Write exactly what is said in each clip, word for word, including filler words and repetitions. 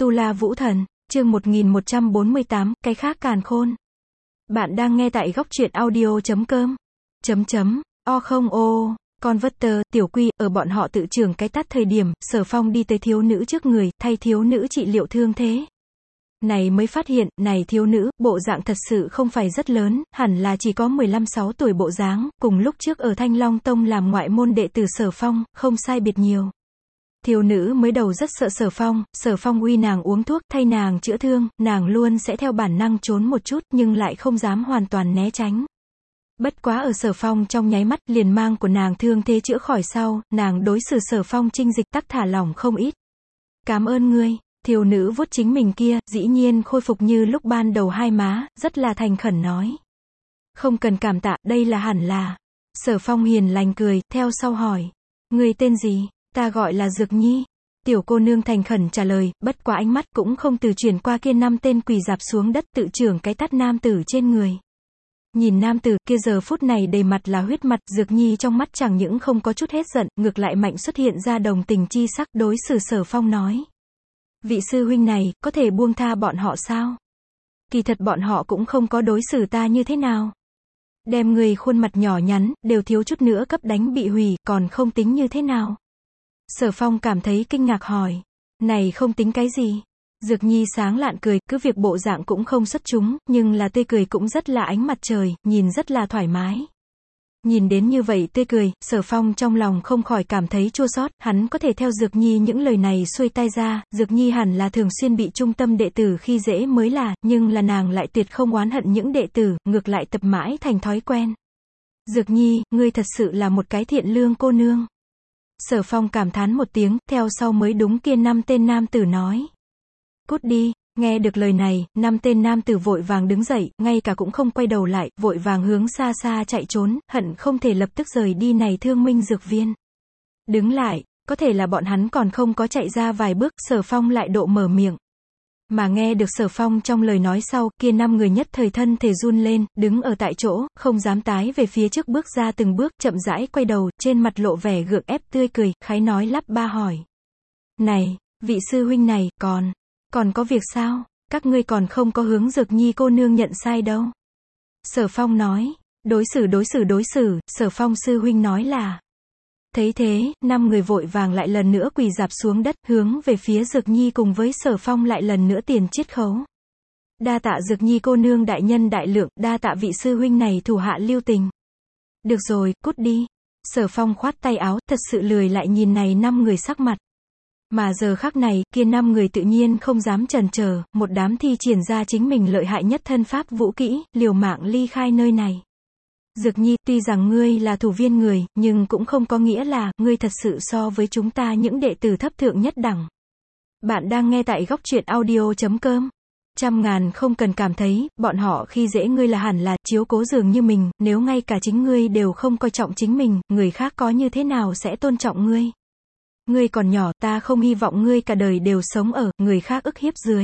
Tu La Vũ Thần, chương một nghìn một trăm bốn mươi tám, cái khác càn khôn. Bạn đang nghe tại góc truyện audio.com. Chấm chấm, o không ô, Converter, tiểu quy, ở bọn họ tự trưởng cái tắt thời điểm, Sở Phong đi tới thiếu nữ trước người, thay thiếu nữ trị liệu thương thế. Này mới phát hiện, này thiếu nữ, bộ dạng thật sự không phải rất lớn, hẳn là chỉ có mười lăm sáu tuổi bộ dáng, cùng lúc trước ở Thanh Long Tông làm ngoại môn đệ tử Sở Phong, không sai biệt nhiều. Thiếu nữ mới đầu rất sợ Sở Phong, Sở Phong uy nàng uống thuốc, thay nàng chữa thương, nàng luôn sẽ theo bản năng trốn một chút, nhưng lại không dám hoàn toàn né tránh. Bất quá ở Sở Phong trong nháy mắt, liền mang của nàng thương thế chữa khỏi sau, nàng đối xử Sở Phong trinh dịch tắc thả lỏng không ít. Cảm ơn ngươi. Thiếu nữ vuốt chính mình kia, dĩ nhiên khôi phục như lúc ban đầu hai má, rất là thành khẩn nói. Không cần cảm tạ, đây là hẳn là. Sở Phong hiền lành cười, theo sau hỏi. Người tên gì? Ta gọi là Dược Nhi. Tiểu cô nương thành khẩn trả lời, bất quá ánh mắt cũng không từ chuyển qua kia năm tên quỳ dạp xuống đất tự trưởng cái tát nam tử trên người. Nhìn nam tử kia giờ phút này đầy mặt là huyết mặt, Dược Nhi trong mắt chẳng những không có chút hết giận, ngược lại mạnh xuất hiện ra đồng tình chi sắc, đối xử Sở Phong nói. Vị sư huynh này, có thể buông tha bọn họ sao? Kỳ thật bọn họ cũng không có đối xử ta như thế nào. Đem người khuôn mặt nhỏ nhắn, đều thiếu chút nữa cấp đánh bị hủy, còn không tính như thế nào? Sở Phong cảm thấy kinh ngạc hỏi. Này không tính cái gì? Dược Nhi sáng lạn cười, cứ việc bộ dạng cũng không xuất chúng, nhưng là tươi cười cũng rất là ánh mặt trời, nhìn rất là thoải mái. Nhìn đến như vậy tươi cười, Sở Phong trong lòng không khỏi cảm thấy chua xót, hắn có thể theo Dược Nhi những lời này xuôi tay ra, Dược Nhi hẳn là thường xuyên bị trung tâm đệ tử khi dễ mới là, nhưng là nàng lại tuyệt không oán hận những đệ tử, ngược lại tập mãi thành thói quen. Dược Nhi, ngươi thật sự là một cái thiện lương cô nương. Sở Phong cảm thán một tiếng, theo sau mới đúng kia năm tên nam tử nói. Cút đi. Nghe được lời này, năm tên nam tử vội vàng đứng dậy, ngay cả cũng không quay đầu lại, vội vàng hướng xa xa chạy trốn, hận không thể lập tức rời đi này Thương Minh dược viên. Đứng lại, có thể là bọn hắn còn không có chạy ra vài bước, Sở Phong lại độ mở miệng. Mà nghe được Sở Phong trong lời nói sau, kia năm người nhất thời thân thể run lên, đứng ở tại chỗ, không dám tái về phía trước bước ra từng bước, chậm rãi quay đầu, trên mặt lộ vẻ gượng ép tươi cười, khái nói lắp ba hỏi. Này, vị sư huynh này, còn... Còn có việc sao? Các ngươi còn không có hướng Dược Nhi cô nương nhận sai đâu. Sở Phong nói. Đối xử đối xử đối xử, Sở Phong sư huynh nói là. Thấy thế, năm người vội vàng lại lần nữa quỳ dạp xuống đất, hướng về phía Dược Nhi cùng với Sở Phong lại lần nữa tiền chiết khấu. Đa tạ Dược Nhi cô nương đại nhân đại lượng, đa tạ vị sư huynh này thủ hạ lưu tình. Được rồi, cút đi. Sở Phong khoát tay áo, thật sự lười lại nhìn này năm người sắc mặt. Mà giờ khắc này, kia năm người tự nhiên không dám chần chờ, một đám thi triển ra chính mình lợi hại nhất thân pháp vũ kỹ, liều mạng ly khai nơi này. Dược Nhi, tuy rằng ngươi là thủ viên người, nhưng cũng không có nghĩa là, ngươi thật sự so với chúng ta những đệ tử thấp thượng nhất đẳng. Bạn đang nghe tại góc truyện audio.com. Trăm ngàn không cần cảm thấy, bọn họ khi dễ ngươi là hẳn là, chiếu cố dường như mình, nếu ngay cả chính ngươi đều không coi trọng chính mình, người khác có như thế nào sẽ tôn trọng ngươi. Ngươi còn nhỏ, ta không hy vọng ngươi cả đời đều sống ở, người khác ức hiếp dưới.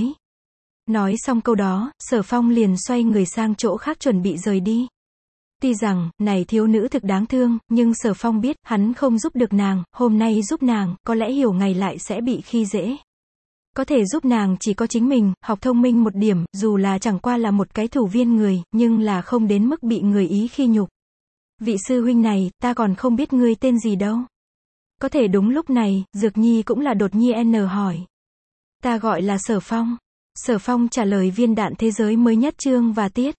Nói xong câu đó, Sở Phong liền xoay người sang chỗ khác chuẩn bị rời đi. Tuy rằng, này thiếu nữ thực đáng thương, nhưng Sở Phong biết, hắn không giúp được nàng, hôm nay giúp nàng, có lẽ hiểu ngày lại sẽ bị khi dễ. Có thể giúp nàng chỉ có chính mình, học thông minh một điểm, dù là chẳng qua là một cái thủ viên người, nhưng là không đến mức bị người ý khi nhục. Vị sư huynh này, ta còn không biết ngươi tên gì đâu. Có thể đúng lúc này, Dược Nhi cũng là đột nhiên n hỏi. Ta gọi là Sở Phong. Sở Phong trả lời viên đạn thế giới mới nhất chương và tiết.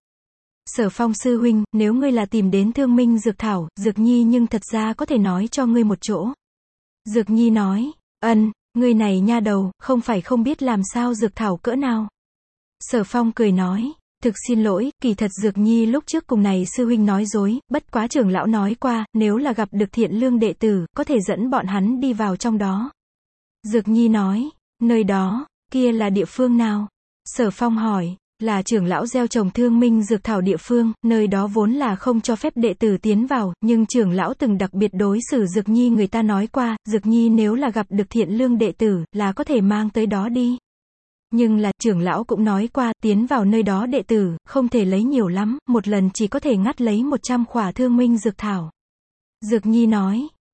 Sở Phong sư huynh, nếu ngươi là tìm đến Thương Minh dược thảo, Dược Nhi nhưng thật ra có thể nói cho ngươi một chỗ. Dược Nhi nói, ân, ngươi này nha đầu, không phải không biết làm sao dược thảo cỡ nào. Sở Phong cười nói. Thực xin lỗi, kỳ thật Dược Nhi lúc trước cùng này sư huynh nói dối, bất quá trưởng lão nói qua, nếu là gặp được thiện lương đệ tử, có thể dẫn bọn hắn đi vào trong đó. Dược Nhi nói, nơi đó, kia là địa phương nào? Sở Phong hỏi, là trưởng lão gieo trồng Thương Minh dược thảo địa phương, nơi đó vốn là không cho phép đệ tử tiến vào, nhưng trưởng lão từng đặc biệt đối xử Dược Nhi người ta nói qua, Dược Nhi nếu là gặp được thiện lương đệ tử, là có thể mang tới đó đi. Nhưng là, trưởng lão cũng nói qua, tiến vào nơi đó đệ tử, không thể lấy nhiều lắm, một lần chỉ có thể ngắt lấy một trăm khỏa Thương Minh dược thảo. Dược Nhi nói, ác,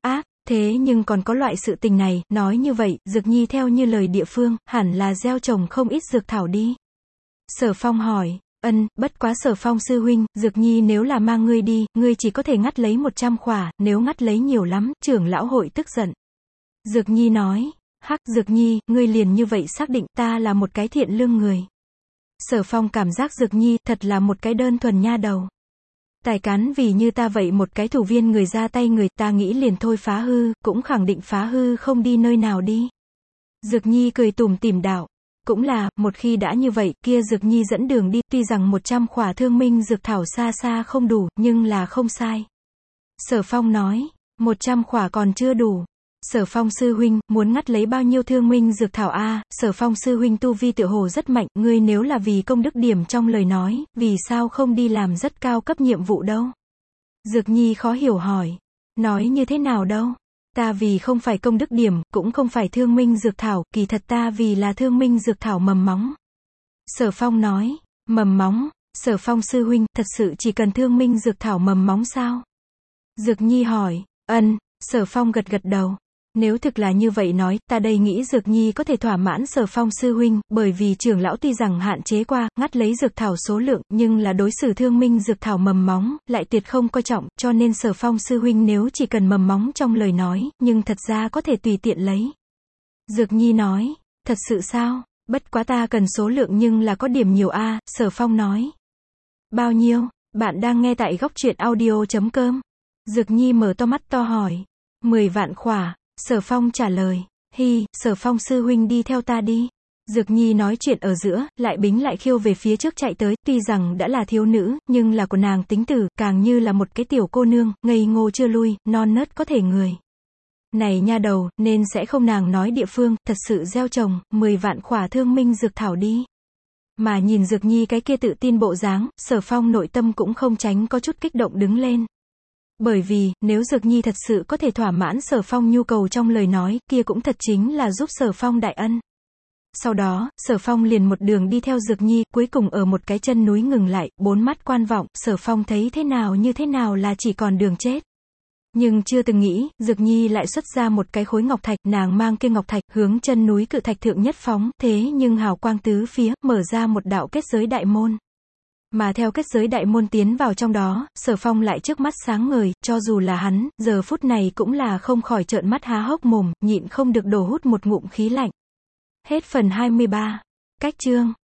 Thế nhưng còn có loại sự tình này, nói như vậy, Dược Nhi theo như lời địa phương, hẳn là gieo trồng không ít dược thảo đi. Sở Phong hỏi, ân, bất quá Sở Phong sư huynh, Dược Nhi nếu là mang ngươi đi, ngươi chỉ có thể ngắt lấy một trăm khỏa, nếu ngắt lấy nhiều lắm, trưởng lão hội tức giận. Dược Nhi nói, hắc, Dược Nhi, ngươi liền như vậy xác định ta là một cái thiện lương người. Sở Phong cảm giác Dược Nhi thật là một cái đơn thuần nha đầu. Tài cán vì như ta vậy một cái thủ viên người ra tay người, ta nghĩ liền thôi phá hư, cũng khẳng định phá hư không đi nơi nào đi. Dược Nhi cười tủm tỉm đạo, cũng là, một khi đã như vậy, kia Dược Nhi dẫn đường đi, tuy rằng một trăm khỏa thương minh dược thảo xa xa không đủ, nhưng là không sai. Sở Phong nói, một trăm khỏa còn chưa đủ. Sở Phong sư huynh, muốn ngắt lấy bao nhiêu thương minh dược thảo a? Sở Phong sư huynh tu vi tựa hồ rất mạnh, ngươi nếu là vì công đức điểm trong lời nói, vì sao không đi làm rất cao cấp nhiệm vụ đâu? Dược Nhi khó hiểu hỏi, nói như thế nào đâu? Ta vì không phải công đức điểm, cũng không phải thương minh dược thảo, kỳ thật ta vì là thương minh dược thảo mầm móng. Sở Phong nói, mầm móng, Sở Phong sư huynh, thật sự chỉ cần thương minh dược thảo mầm móng sao? Dược Nhi hỏi, ân, Sở Phong gật gật đầu. Nếu thực là như vậy nói, ta đây nghĩ Dược Nhi có thể thỏa mãn Sở Phong sư huynh, bởi vì trưởng lão tuy rằng hạn chế qua, ngắt lấy dược thảo số lượng, nhưng là đối xử thương minh dược thảo mầm móng, lại tuyệt không coi trọng, cho nên Sở Phong sư huynh nếu chỉ cần mầm móng trong lời nói, nhưng thật ra có thể tùy tiện lấy. Dược Nhi nói, thật sự sao, bất quá ta cần số lượng nhưng là có điểm nhiều a. Sở Phong nói. Bao nhiêu, bạn đang nghe tại góc truyện audio chấm com. Dược Nhi mở to mắt to hỏi, mười vạn khỏa. Sở Phong trả lời, hi, Sở Phong sư huynh đi theo ta đi. Dược Nhi nói chuyện ở giữa, lại bính lại khiêu về phía trước chạy tới, tuy rằng đã là thiếu nữ, nhưng là của nàng tính tử, càng như là một cái tiểu cô nương, ngây ngô chưa lui, non nớt có thể người. Này nha đầu, nên sẽ không nàng nói địa phương, thật sự gieo trồng, mười vạn khỏa thương minh dược thảo đi. Mà nhìn Dược Nhi cái kia tự tin bộ dáng, Sở Phong nội tâm cũng không tránh có chút kích động đứng lên. Bởi vì, nếu Dược Nhi thật sự có thể thỏa mãn Sở Phong nhu cầu trong lời nói, kia cũng thật chính là giúp Sở Phong đại ân. Sau đó, Sở Phong liền một đường đi theo Dược Nhi, cuối cùng ở một cái chân núi ngừng lại, bốn mắt quan vọng, Sở Phong thấy thế nào như thế nào là chỉ còn đường chết. Nhưng chưa từng nghĩ, Dược Nhi lại xuất ra một cái khối ngọc thạch, nàng mang kia ngọc thạch, hướng chân núi cự thạch thượng nhất phóng, thế nhưng hào quang tứ phía, mở ra một đạo kết giới đại môn. Mà theo kết giới đại môn tiến vào trong đó, Sở Phong lại trước mắt sáng ngời, cho dù là hắn, giờ phút này cũng là không khỏi trợn mắt há hốc mồm, nhịn không được đổ hút một ngụm khí lạnh. Hết phần hai mươi ba. Cách chương.